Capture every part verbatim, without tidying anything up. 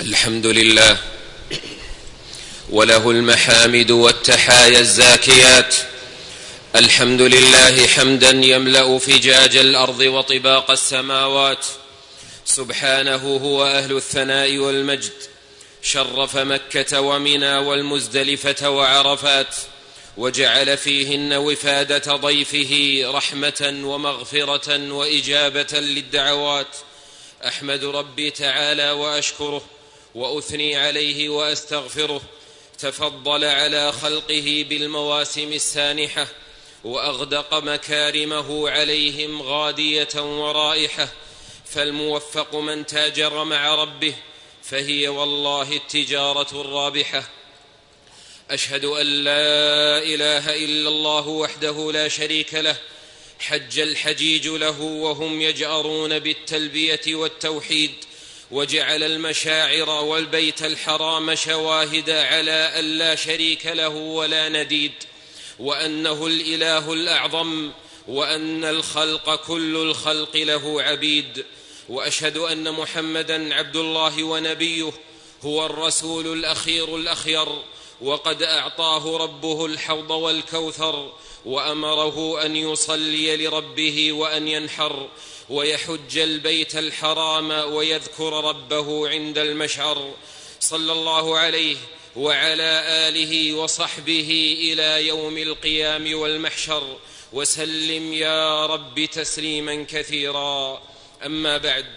الحمد لله وله المحامد والتحايا الزاكيات. الحمد لله حمدا يملأ فجاج الأرض وطباق السماوات، سبحانه هو أهل الثناء والمجد. شرف مكة ومنى والمزدلفة وعرفات، وجعل فيهن وفادة ضيفه رحمة ومغفرة وإجابة للدعوات. أحمد ربي تعالى وأشكره وأثني عليه وأستغفره. تفضل على خلقه بالمواسم السانحة، وأغدق مكارمه عليهم غادية ورائحة. فالموفق من تاجر مع ربه، فهي والله التجارة الرابحة. أشهد أن لا إله إلا الله وحده لا شريك له، حج الحجيج له وهم يجأرون بالتلبية والتوحيد، وجعل المشاعر والبيت الحرام شواهد على أن لا شريك له ولا نديد، وأنه الإله الأعظم، وأن الخلق كل الخلق له عبيد. وأشهد أن محمدًا عبد الله ونبيه، هو الرسول الأخير الأخير، وقد أعطاه ربه الحوض والكوثر، وأمره أن يصلي لربه وأن ينحر ويحج البيت الحرام ويذكر ربه عند المشعر. صلى الله عليه وعلى آله وصحبه إلى يوم القيام والمحشر، وسلم يا رب تسليما كثيرا. أما بعد،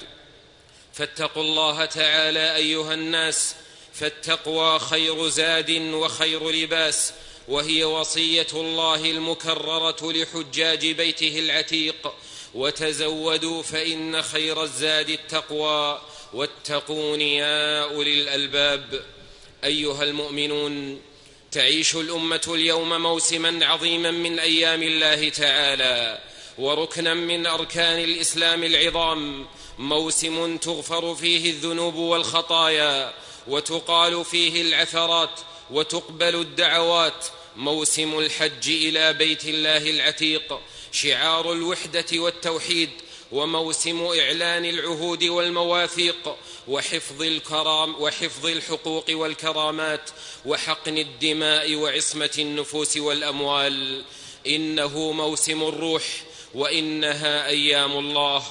فاتقوا الله تعالى أيها الناس، فالتقوى خير زاد وخير لباس، وهي وصية الله المكررة لحجاج بيته العتيق: وتزودوا فإن خير الزاد التقوى، واتقون يا أولي الألباب. أيها المؤمنون، تعيش الأمة اليوم موسما عظيما من أيام الله تعالى، وركنا من أركان الإسلام العظام، موسم تغفر فيه الذنوب والخطايا، وتقال فيه العثرات، وتقبل الدعوات، موسم الحج إلى بيت الله العتيق، شعار الوحدة والتوحيد، وموسم إعلان العهود والمواثيق، وحفظ الكرام وحفظ الحقوق والكرامات، وحقن الدماء وعصمة النفوس والأموال. إنه موسم الروح، وإنها أيام الله.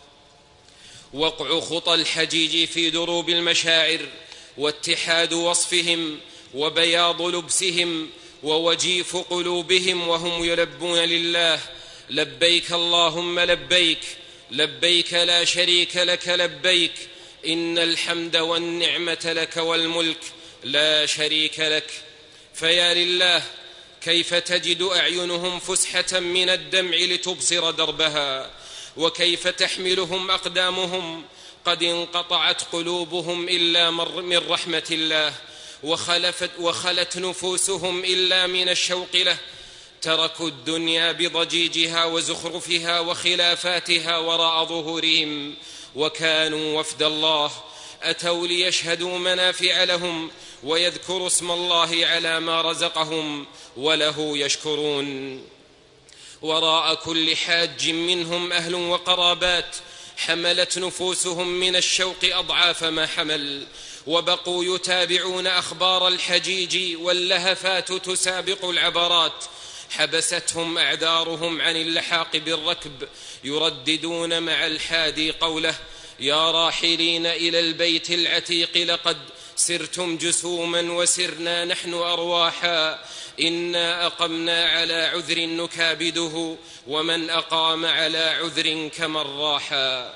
وقع خطى الحجيج في دروب المشاعر، واتحاد وصفهم، وبياض لبسهم، ووجيف قلوبهم وهم يلبون لله: لبيك اللهم لبيك، لبيك لا شريك لك لبيك، إن الحمد والنعمة لك والملك لا شريك لك. فيا لله، كيف تجد أعينهم فسحة من الدمع لتبصر دربها، وكيف تحملهم أقدامهم قد انقطعت قلوبهم إلا من رحمة الله، وخلفت وخلت نفوسهم إلا من الشوق له. تركوا الدنيا بضجيجها وزخرفها وخلافاتها وراء ظهورهم، وكانوا وفد الله، أتوا ليشهدوا منافع لهم، ويذكروا اسم الله على ما رزقهم، وله يشكرون. وراء كل حاج منهم أهل وقرابات، حملت نفوسهم من الشوق أضعاف ما حمل، وبقوا يتابعون أخبار الحجيج، واللهفات تسابق العبرات. حبستهم أعذارهم عن اللحاق بالركب، يرددون مع الحادي قوله: يا راحلين إلى البيت العتيق، لقد سرتم جسوما وسرنا نحن أرواحا، إنا أقمنا على عذر نكابده، ومن أقام على عذر كمن راحا.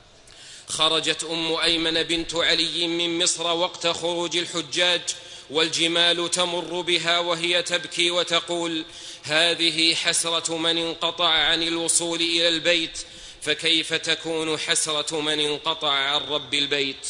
خرجت أم أيمن بنت علي من مصر وقت خروج الحجاج، والجمال تمر بها وهي تبكي وتقول: هذه حسرة من انقطع عن الوصول إلى البيت، فكيف تكون حسرة من انقطع عن رب البيت؟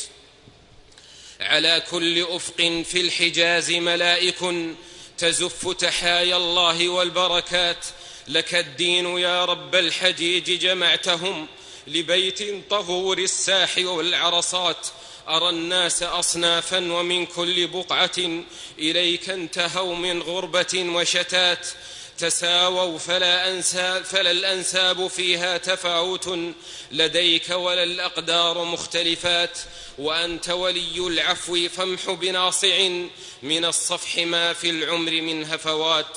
على كل أفق في الحجاز ملائك تزف تحايا الله والبركات، لك الدين يا رب الحجيج جمعتهم لبيت طهور الساح والعرصات. أرى الناس أصنافا ومن كل بقعة إليك انتهوا من غربة وشتات، تساووا فلا, أنساب فلا الأنساب فيها تفاوت لديك ولا الأقدار مختلفات، وأنت ولي العفو فامح بناصع من الصفح ما في العمر من هفوات.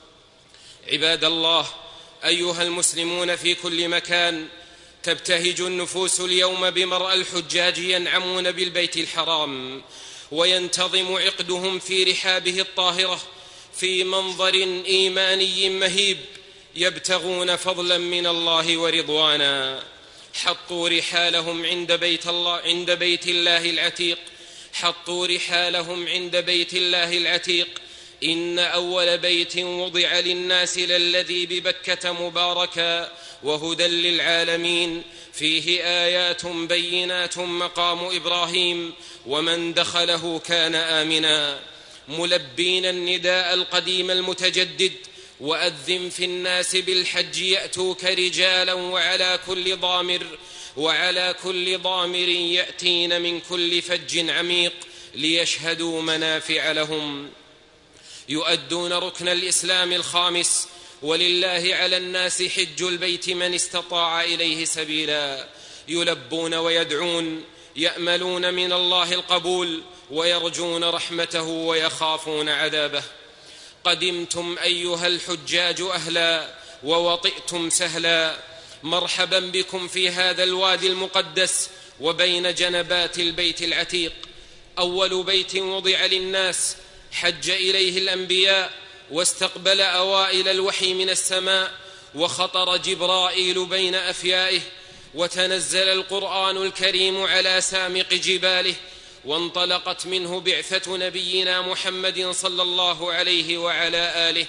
عباد الله، أيها المسلمون في كل مكان، تبتهج النفوس اليوم بمرأى الحجاج ينعمون بالبيت الحرام، وينتظم عقدهم في رحابه الطاهرة في منظر إيماني مهيب، يبتغون فضلا من الله ورضوانا. حطوا رحالهم عند بيت الله عند بيت الله العتيق حطوا رحالهم عند بيت الله العتيق إن أول بيت وضع للناس للذي ببكة مباركا وهدى للعالمين، فيه آيات بينات مقام إبراهيم ومن دخله كان آمنا. ملبين النداء القديم المتجدد، وأذن في الناس بالحج يأتوك رجالا وعلى كل ضامر وعلى كل ضامر يأتين من كل فج عميق ليشهدوا منافع لهم. يؤدون ركن الإسلام الخامس، ولله على الناس حج البيت من استطاع إليه سبيلا. يلبون ويدعون، يأملون من الله القبول ويرجون رحمته ويخافون عذابه. قدمتم أيها الحجاج أهلا ووطئتم سهلا، مرحبا بكم في هذا الوادي المقدس وبين جنبات البيت العتيق. أول بيت وضع للناس حج إليه الأنبياء، واستقبل أوائل الوحي من السماء، وخطر جبرائيل بين أفيائه، وتنزل القرآن الكريم على سامق جباله، وانطلقت منه بعثة نبينا محمد صلى الله عليه وعلى آله.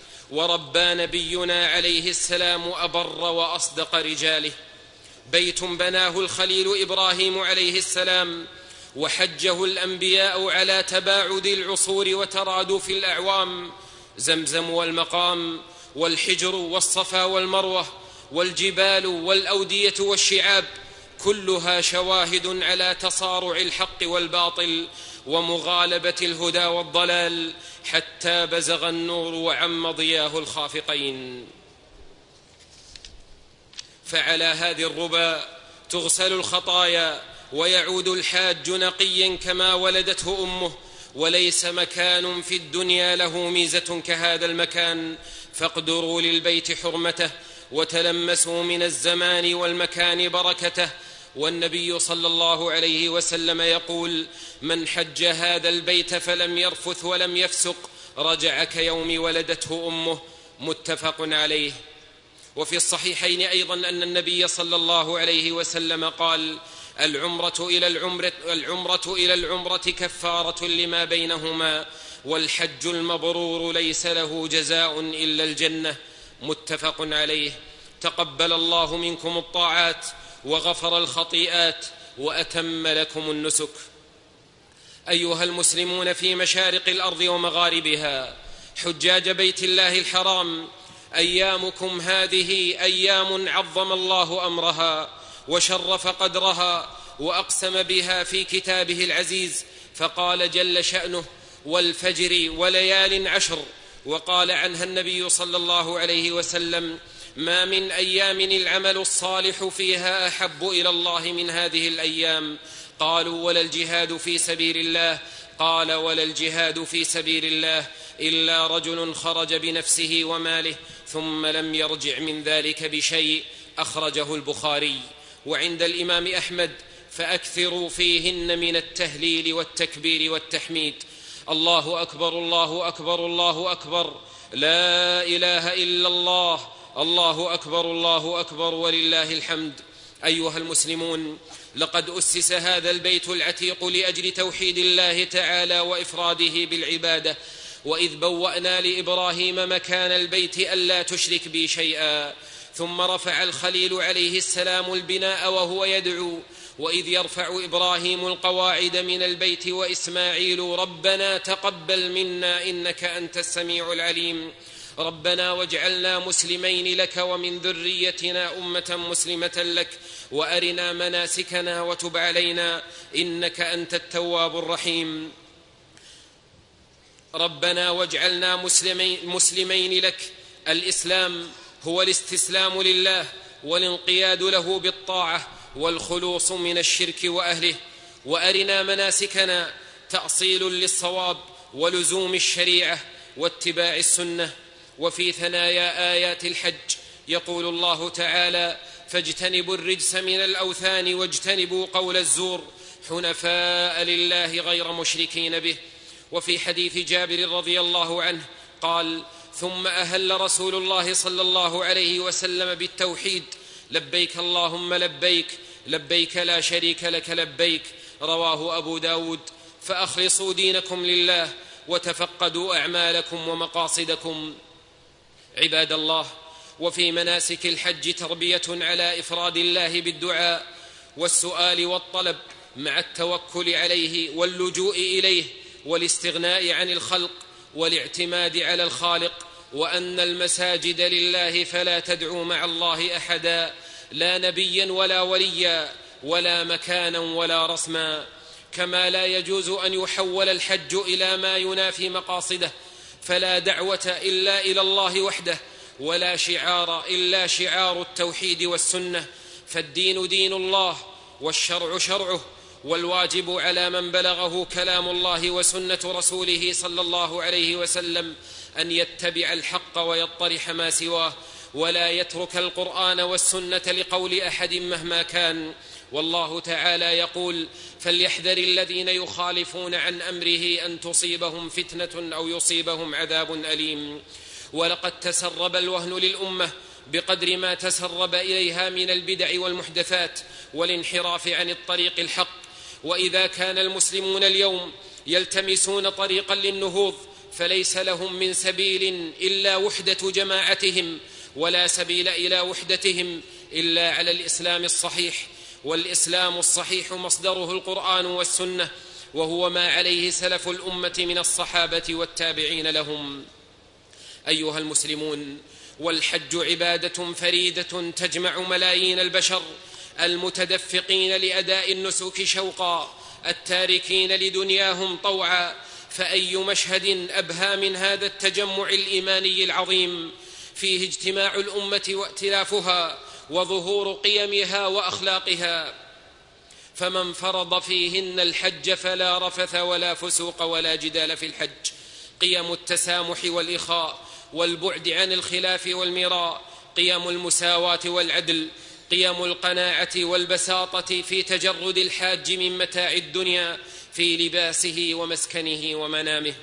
وربى نبينا عليه السلام أبر وأصدق رجاله. بيت بناه الخليل إبراهيم عليه السلام، وحجه الأنبياء على تباعد العصور وترادف الأعوام. زمزم والمقام والحجر والصفا والمروة والجبال والأودية والشعاب كلها شواهد على تصارع الحق والباطل ومغالبة الهدى والضلال، حتى بزغ النور وعم ضياه الخافقين. فعلى هذه الربى تغسل الخطايا، ويعود الحاج نقيا كما ولدته أمه. وليس مكان في الدنيا له ميزة كهذا المكان، فاقدروا للبيت حرمته وتلمسوا من الزمان والمكان بركته. والنبي صلى الله عليه وسلم يقول: من حج هذا البيت فلم يرفث ولم يفسق رجع كيوم ولدته أمه. متفق عليه. وفي الصحيحين أيضا أن النبي صلى الله عليه وسلم قال: العمرة إلى العمرة, العمرة إلى العمرة كفارة لما بينهما، والحج المبرور ليس له جزاء إلا الجنة. متفق عليه. تقبل الله منكم الطاعات وغفر الخطيئات وأتم لكم النسك. أيها المسلمون في مشارق الأرض ومغاربها، حجاج بيت الله الحرام، أيامكم هذه أيام عظم الله أمرها وشرف قدرها وأقسم بها في كتابه العزيز، فقال جل شأنه: والفجر وليال عشر. وقال عنها النبي صلى الله عليه وسلم: ما من أيام العمل الصالح فيها أحب إلى الله من هذه الأيام. قالوا: ولا الجهاد في سبيل الله؟ قال: ولا الجهاد في سبيل الله إلا رجل خرج بنفسه وماله ثم لم يرجع من ذلك بشيء. أخرجه البخاري. وعند الإمام أحمد: فأكثروا فيهن من التهليل والتكبير والتحميد. الله أكبر الله أكبر الله أكبر، لا إله إلا الله، الله أكبر الله أكبر ولله الحمد. أيها المسلمون، لقد أسس هذا البيت العتيق لأجل توحيد الله تعالى وإفراده بالعبادة. وإذ بوأنا لإبراهيم مكان البيت ألا تشرك بي شيئا، ثم رفع الخليل عليه السلام البناء وهو يدعو: وإذ يرفع إبراهيم القواعد من البيت وإسماعيل ربنا تقبل منا إنك أنت السميع العليم. ربنا واجعلنا مسلمين لك ومن ذريتنا أمة مسلمة لك وأرنا مناسكنا وتب علينا إنك أنت التواب الرحيم. ربنا واجعلنا مسلمين, مسلمين لك الإسلام هو الاستسلام لله والانقياد له بالطاعة والخلوص من الشرك وأهله. وأرنا مناسكنا تأصيل للصواب ولزوم الشريعة واتباع السنة. وفي ثنايا آيات الحج يقول الله تعالى: فاجتنبوا الرجس من الأوثان واجتنبوا قول الزور حنفاء لله غير مشركين به. وفي حديث جابر رضي الله عنه قال: ثم أهل رسول الله صلى الله عليه وسلم بالتوحيد: لبيك اللهم لبيك لبيك لا شريك لك لبيك. رواه أبو داود. فأخلصوا دينكم لله وتفقدوا أعمالكم ومقاصدكم. عباد الله، وفي مناسك الحج تربية على إفراد الله بالدعاء والسؤال والطلب مع التوكل عليه واللجوء إليه والاستغناء عن الخلق والاعتماد على الخالق، وأن المساجد لله فلا تدعوا مع الله أحدا، لا نبيا ولا وليا ولا مكانا ولا رسما. كما لا يجوز أن يحول الحج إلى ما ينافي مقاصده، فلا دعوة إلا إلى الله وحده، ولا شعار إلا شعار التوحيد والسنة. فالدين دين الله والشرع شرعه، والواجب على من بلغه كلام الله وسنة رسوله صلى الله عليه وسلم أن يتبع الحق ويطرح ما سواه، ولا يترك القرآن والسنة لقول أحد مهما كان. والله تعالى يقول: فليحذر الذين يخالفون عن أمره أن تصيبهم فتنة أو يصيبهم عذاب أليم. ولقد تسرب الوهن للأمة بقدر ما تسرب إليها من البدع والمحدثات والانحراف عن الطريق الحق. وإذا كان المسلمون اليوم يلتمسون طريقا للنهوض فليس لهم من سبيل إلا وحدة جماعتهم، ولا سبيل إلى وحدتهم إلا على الإسلام الصحيح. والإسلام الصحيح مصدره القرآن والسنة، وهو ما عليه سلف الأمة من الصحابة والتابعين لهم. أيها المسلمون، والحج عبادة فريدة تجمع ملايين البشر المتدفقين لأداء النسك شوقا، التاركين لدنياهم طوعا. فأي مشهد أبهى من هذا التجمع الإيماني العظيم، فيه اجتماع الأمة وائتلافها وظهور قيمها وأخلاقها. فمن فرض فيهن الحج فلا رفث ولا فسوق ولا جدال في الحج. قيم التسامح والإخاء والبعد عن الخلاف والمراء، قيم المساواة والعدل، قيم القناعة والبساطة في تجرد الحاج من متاع الدنيا في لباسه ومسكنه ومنامه.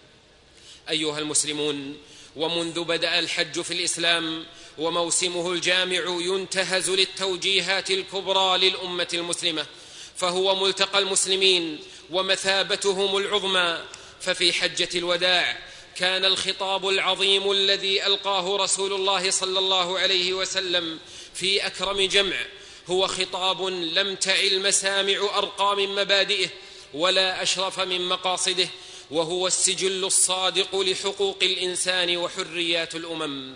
أيها المسلمون، ومنذ بدأ الحج في الإسلام وموسمه الجامع ينتهز للتوجيهات الكبرى للأمة المسلمة، فهو ملتقى المسلمين ومثابتهم العظمى. ففي حجة الوداع كان الخطاب العظيم الذي ألقاه رسول الله صلى الله عليه وسلم في أكرم جمع هو خطاب لم تعل مسامع أرقى من مبادئه ولا أشرف من مقاصده، وهو السجل الصادق لحقوق الإنسان وحريات الأمم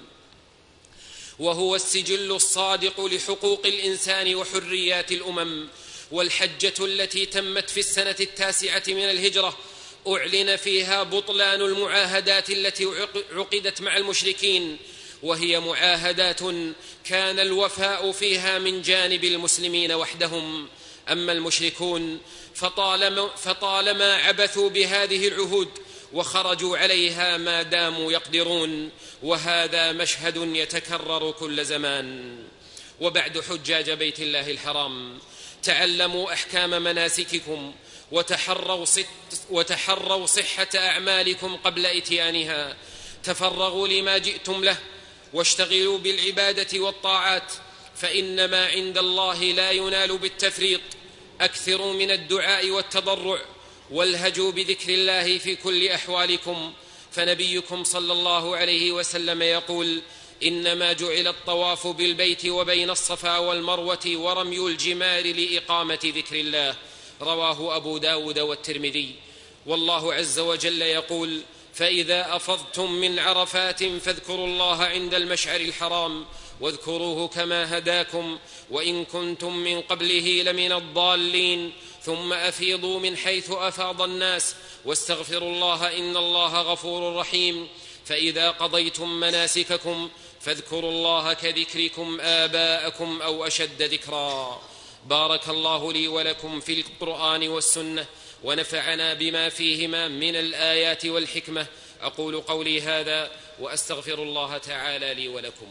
وهو السجل الصادق لحقوق الإنسان وحريات الأمم. والحجة التي تمت في السنة التاسعة من الهجرة أعلن فيها بطلان المعاهدات التي عقدت مع المشركين، وهي معاهدات كان الوفاء فيها من جانب المسلمين وحدهم. أما المشركون فطالما, فطالما عبثوا بهذه العهود وخرجوا عليها ما داموا يقدرون، وهذا مشهد يتكرر كل زمان. وبعد، حجاج بيت الله الحرام، تعلموا أحكام مناسككم وتحروا, وتحروا صحة أعمالكم قبل إتيانها. تفرغوا لما جئتم له واشتغلوا بالعبادة والطاعات، فإن ما عند الله لا ينال بالتفريط. أكثروا من الدعاء والتضرع، والهجوا بذكر الله في كل أحوالكم. فنبيكم صلى الله عليه وسلم يقول: إنما جعل الطواف بالبيت وبين الصفا والمروة ورمي الجمار لإقامة ذكر الله. رواه أبو داود والترمذي. والله عز وجل يقول: فإذا أفضتم من عرفات فاذكروا الله عند المشعر الحرام واذكروه كما هداكم وإن كنتم من قبله لمن الضالين، ثم أفيضوا من حيث أفاض الناس واستغفروا الله إن الله غفور رحيم. فإذا قضيتم مناسككم فاذكروا الله كذكركم آباءكم أو أشد ذكرا. بارك الله لي ولكم في القرآن والسنة، ونفعنا بما فيهما من الآيات والحكمة. أقول قولي هذا وأستغفر الله تعالى لي ولكم.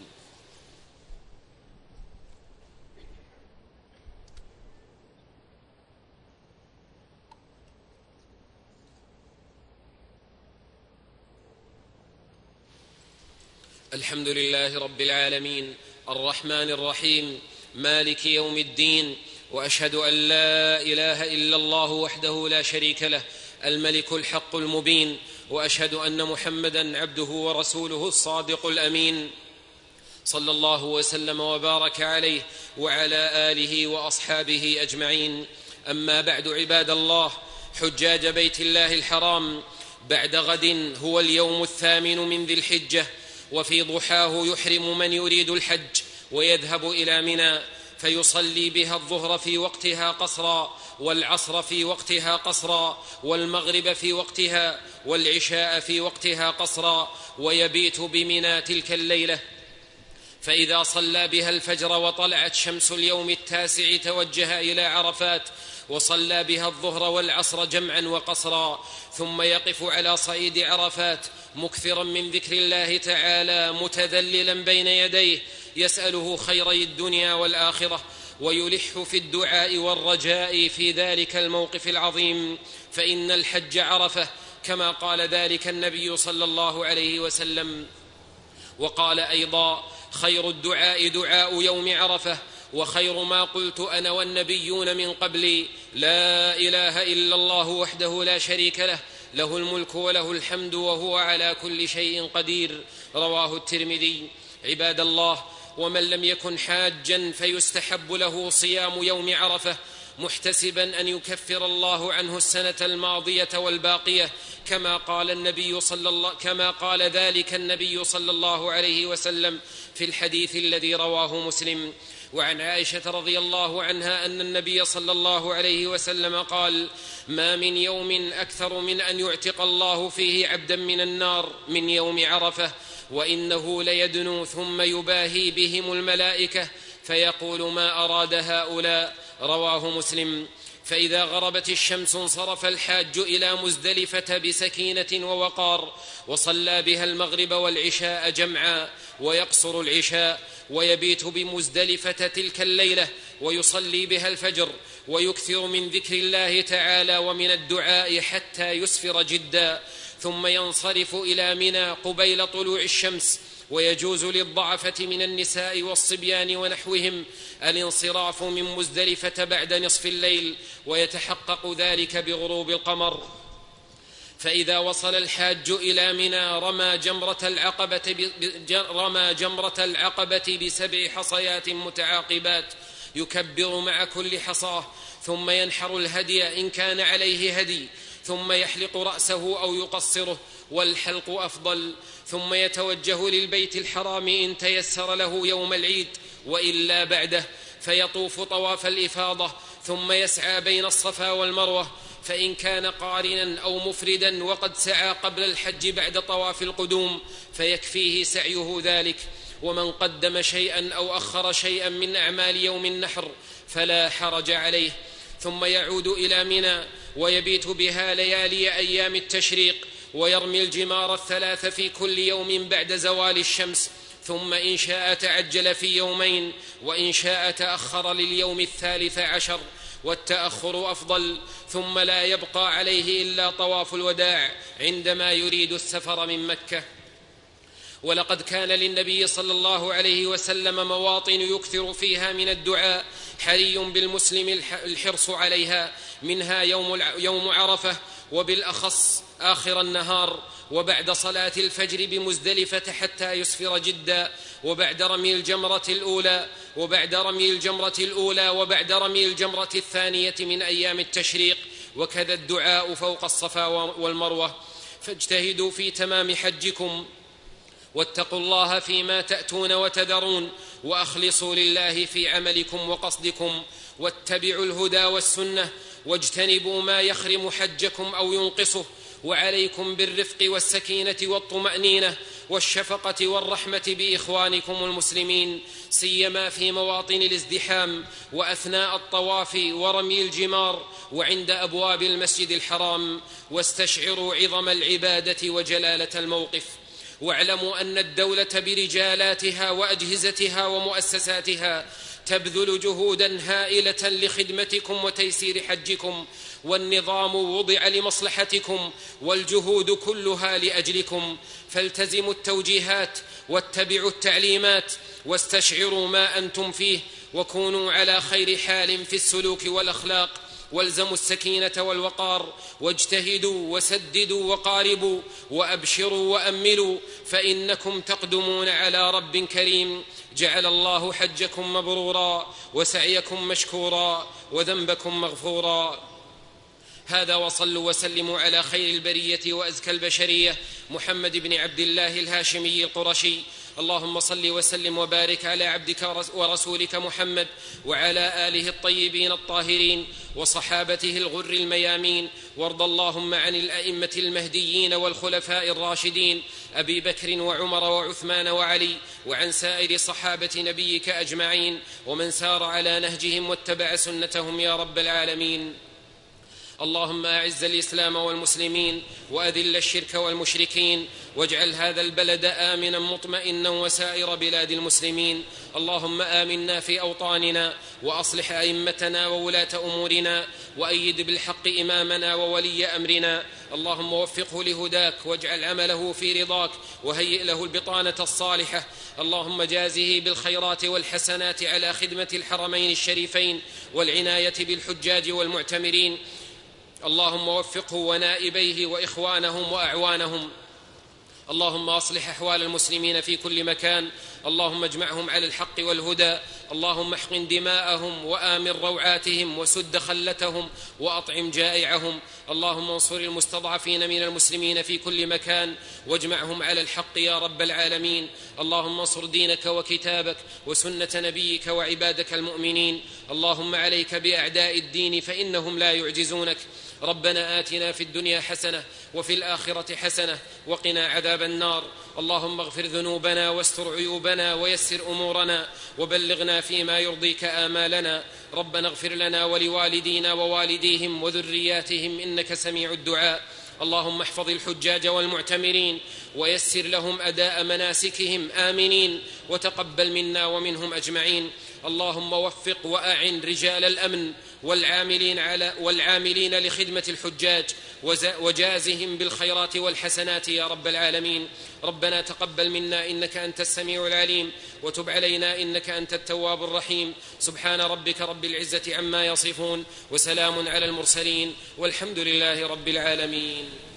الحمد لله رب العالمين الرحمن الرحيم مالك يوم الدين، وأشهد أن لا إله إلا الله وحده لا شريك له الملك الحق المبين، وأشهد أن محمدًا عبده ورسوله الصادق الأمين، صلى الله وسلم وبارك عليه وعلى آله وأصحابه أجمعين. أما بعد، عباد الله، حجاج بيت الله الحرام، بعد غد هو اليوم الثامن من ذي الحجة، وفي ضحاه يحرم من يريد الحج ويذهب إلى منى فيصلي بها الظهر في وقتها قصرا، والعصر في وقتها قصرا، والمغرب في وقتها، والعشاء في وقتها قصرا، ويبيت بمنى تلك الليلة. فإذا صلى بها الفجر وطلعت شمس اليوم التاسع توجه إلى عرفات وصلى بها الظهر والعصر جمعا وقصرا، ثم يقف على صعيد عرفات مكثرا من ذكر الله تعالى متذللا بين يديه يسأله خيري الدنيا والآخرة، ويلح في الدعاء والرجاء في ذلك الموقف العظيم، فإن الحج عرفة كما قال ذلك النبي صلى الله عليه وسلم. وقال أيضا: خير الدعاء دعاء يوم عرفة، وخير ما قلت أنا والنبيون من قبلي لا إله إلا الله وحده لا شريك له، له الملك وله الحمد وهو على كل شيء قدير. رواه الترمذي. عباد الله، ومن لم يكن حاجا فيستحب له صيام يوم عرفة محتسبا أن يكفر الله عنه السنة الماضية والباقية، كما قال النبي صلى الله كما قال ذلك النبي صلى الله عليه وسلم في الحديث الذي رواه مسلم. وعن عائشة رضي الله عنها أن النبي صلى الله عليه وسلم قال: ما من يوم أكثر من أن يعتق الله فيه عبدا من النار من يوم عرفة، وإنه ليدنو ثم يباهي بهم الملائكة فيقول: ما أراد هؤلاء. رواه مسلم. فإذا غربت الشمس انصرف الحاج إلى مزدلفة بسكينة ووقار، وصلى بها المغرب والعشاء جمعا، ويقصر العشاء، ويبيت بمزدلفة تلك الليلة، ويصلي بها الفجر، ويكثر من ذكر الله تعالى ومن الدعاء حتى يسفر جدا، ثم ينصرف إلى منى قبيل طلوع الشمس. ويجوز للضعفة من النساء والصبيان ونحوهم الانصراف من مزدلفة بعد نصف الليل، ويتحقق ذلك بغروب القمر. فإذا وصل الحاج إلى منى رمى جمرة العقبة, رمى جمرة العقبة بسبع حصيات متعاقبات، يكبر مع كل حصاه، ثم ينحر الهدي إن كان عليه هدي، ثم يحلق رأسه أو يقصره، والحلق أفضل، ثم يتوجه للبيت الحرام إن تيسر له يوم العيد، وإلا بعده، فيطوف طواف الإفاضة، ثم يسعى بين الصفا والمروة، فإن كان قارنا أو مفردا وقد سعى قبل الحج بعد طواف القدوم فيكفيه سعيه ذلك. ومن قدم شيئا أو أخر شيئا من أعمال يوم النحر فلا حرج عليه. ثم يعود إلى منى ويبيت بها ليالي أيام التشريق، ويرمي الجمار الثلاث في كل يوم بعد زوال الشمس، ثم إن شاء تعجل في يومين، وإن شاء تأخر لليوم الثالث عشر، والتأخر أفضل. ثم لا يبقى عليه إلا طواف الوداع عندما يريد السفر من مكة. ولقد كان للنبي صلى الله عليه وسلم مواطن يكثر فيها من الدعاء، حري بالمسلم الحرص عليها، منها يوم, يوم عرفة، وبالأخص آخر النهار، وبعد صلاة الفجر بمزدلفة حتى يسفر جدا، وبعد رمي الجمرة الأولى وبعد رمي الجمرة الأولى وبعد رمي الجمرة الثانية من أيام التشريق، وكذا الدعاء فوق الصفا والمروة. فاجتهدوا في تمام حجكم، واتقوا الله فيما تأتون وتذرون، وأخلصوا لله في عملكم وقصدكم، واتبعوا الهدى والسنة، واجتنبوا ما يخرم حجكم أو ينقصه، وعليكم بالرفق والسكينة والطمأنينة والشفقة والرحمة بإخوانكم المسلمين، سيما في مواطن الازدحام وأثناء الطواف ورمي الجمار وعند أبواب المسجد الحرام، واستشعروا عظم العبادة وجلالة الموقف. واعلموا أن الدولة برجالاتها وأجهزتها ومؤسساتها تبذل جهودا هائلة لخدمتكم وتيسير حجكم، والنظام وضع لمصلحتكم والجهود كلها لأجلكم، فالتزموا التوجيهات واتبعوا التعليمات واستشعروا ما أنتم فيه، وكونوا على خير حال في السلوك والأخلاق، والزموا السكينة والوقار، واجتهدوا وسددوا وقاربوا، وأبشروا وأملوا، فإنكم تقدمون على رب كريم. جعل الله حجكم مبرورا وسعيكم مشكورا وذنبكم مغفورا. هذا، وصلوا وسلموا على خير البرية وأزكى البشرية محمد بن عبد الله الهاشمي القرشي. اللهم صل وسلم وبارك على عبدك ورسولك محمد وعلى آله الطيبين الطاهرين وصحابته الغر الميامين، وارض اللهم عن الأئمة المهديين والخلفاء الراشدين أبي بكر وعمر وعثمان وعلي، وعن سائر صحابة نبيك أجمعين ومن سار على نهجهم واتبع سنتهم يا رب العالمين. اللهم أعز الإسلام والمسلمين وأذل الشرك والمشركين، واجعل هذا البلد آمنا مطمئنا وسائر بلاد المسلمين. اللهم آمنا في أوطاننا، وأصلح أئمتنا وولاة أمورنا، وأيد بالحق إمامنا وولي أمرنا. اللهم وفقه لهداك، واجعل عمله في رضاك، وهيئ له البطانة الصالحة. اللهم جازه بالخيرات والحسنات على خدمة الحرمين الشريفين والعناية بالحجاج والمعتمرين. اللهم وفقه ونائبيه وإخوانهم وأعوانهم. اللهم أصلح أحوال المسلمين في كل مكان. اللهم اجمعهم على الحق والهدى. اللهم احقن دماءهم وآمن روعاتهم وسد خلتهم وأطعم جائعهم. اللهم انصر المستضعفين من المسلمين في كل مكان واجمعهم على الحق يا رب العالمين. اللهم انصر دينك وكتابك وسنة نبيك وعبادك المؤمنين. اللهم عليك بأعداء الدين فإنهم لا يعجزونك. ربنا آتنا في الدنيا حسنة وفي الآخرة حسنة وقنا عذاب النار. اللهم اغفر ذنوبنا واستر عيوبنا ويسر أمورنا وبلغنا فيما يرضيك آمالنا. ربنا اغفر لنا ولوالدينا ووالديهم وذرياتهم إنك سميع الدعاء. اللهم احفظ الحجاج والمعتمرين ويسر لهم أداء مناسكهم آمنين، وتقبل منا ومنهم أجمعين. اللهم وفق وأعن رجال الأمن والعاملين, على والعاملين لخدمة الحجاج وجازهم بالخيرات والحسنات يا رب العالمين. ربنا تقبل منا إنك أنت السميع العليم، وتب علينا إنك أنت التواب الرحيم. سبحان ربك رب العزة عما يصفون، وسلام على المرسلين، والحمد لله رب العالمين.